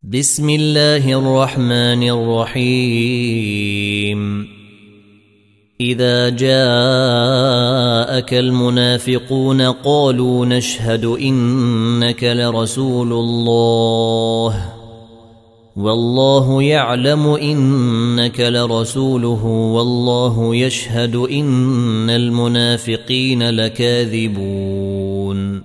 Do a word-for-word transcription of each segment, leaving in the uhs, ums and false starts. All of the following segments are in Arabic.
بسم الله الرحمن الرحيم إذا جاءك المنافقون قالوا نشهد إنك لرسول الله والله يعلم إنك لرسوله والله يشهد إن المنافقين لكاذبون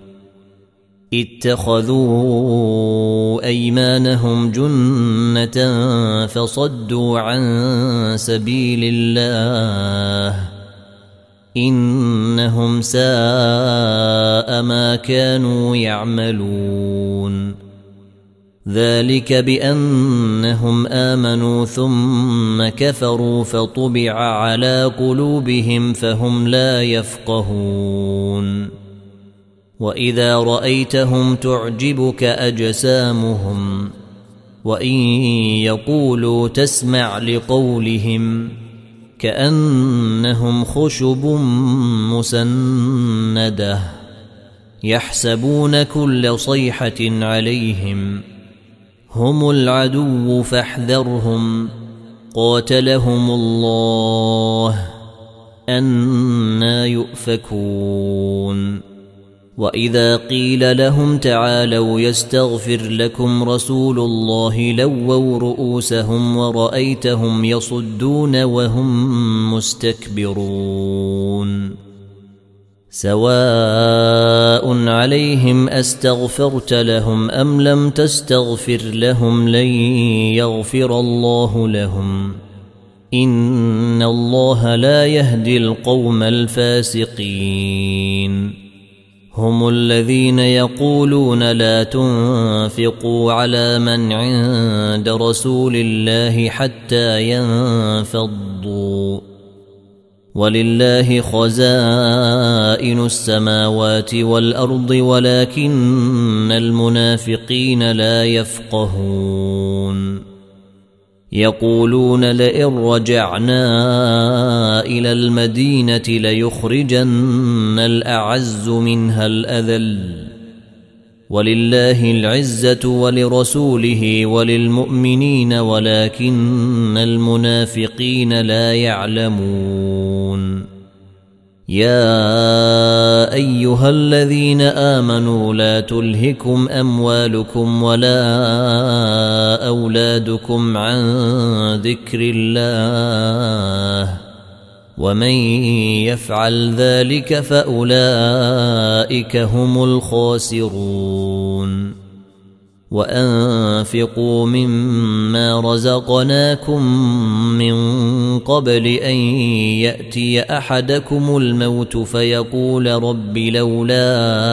اتخذوا أيمانهم جنة فصدوا عن سبيل الله إنهم ساء ما كانوا يعملون ذلك بأنهم آمنوا ثم كفروا فطبع على قلوبهم فهم لا يفقهون وإذا رأيتهم تعجبك أجسامهم وإن يقولوا تسمع لقولهم كأنهم خشب مسندة يحسبون كل صيحة عليهم هم العدو فاحذرهم قاتلهم الله أنى يؤفكون وإذا قيل لهم تعالوا يستغفر لكم رسول الله لووا رؤوسهم ورأيتهم يصدون وهم مستكبرون سواء عليهم أستغفرت لهم أم لم تستغفر لهم لن يغفر الله لهم إن الله لا يهدي القوم الفاسقين هم الذين يقولون لا تنفقوا على من عند رسول الله حتى ينفضوا ولله خزائن السماوات والأرض ولكن المنافقين لا يفقهون يقولون لئن رجعنا إلى المدينة ليخرجن الأعز منها الأذل ولله العزة ولرسوله وللمؤمنين ولكن المنافقين لا يعلمون يا أيها الذين آمنوا لا تلهكم أموالكم ولا أولادكم عن ذكر الله ومن يفعل ذلك فأولئك هم الخاسرون وأنفقوا مما رزقناكم من قبل أن يأتي أحدكم الموت فيقول رب لولا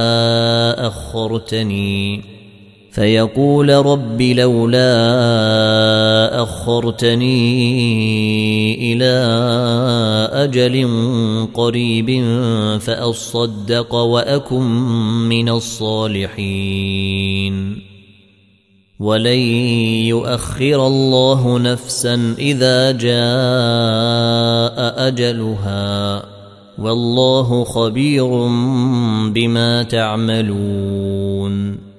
أخرتني فيقول رب لولا أخرتني إلى أجل قريب فأصدق وأكن من الصالحين ولن يؤخر الله نفسا إذا جاء أجلها والله خبير بما تعملون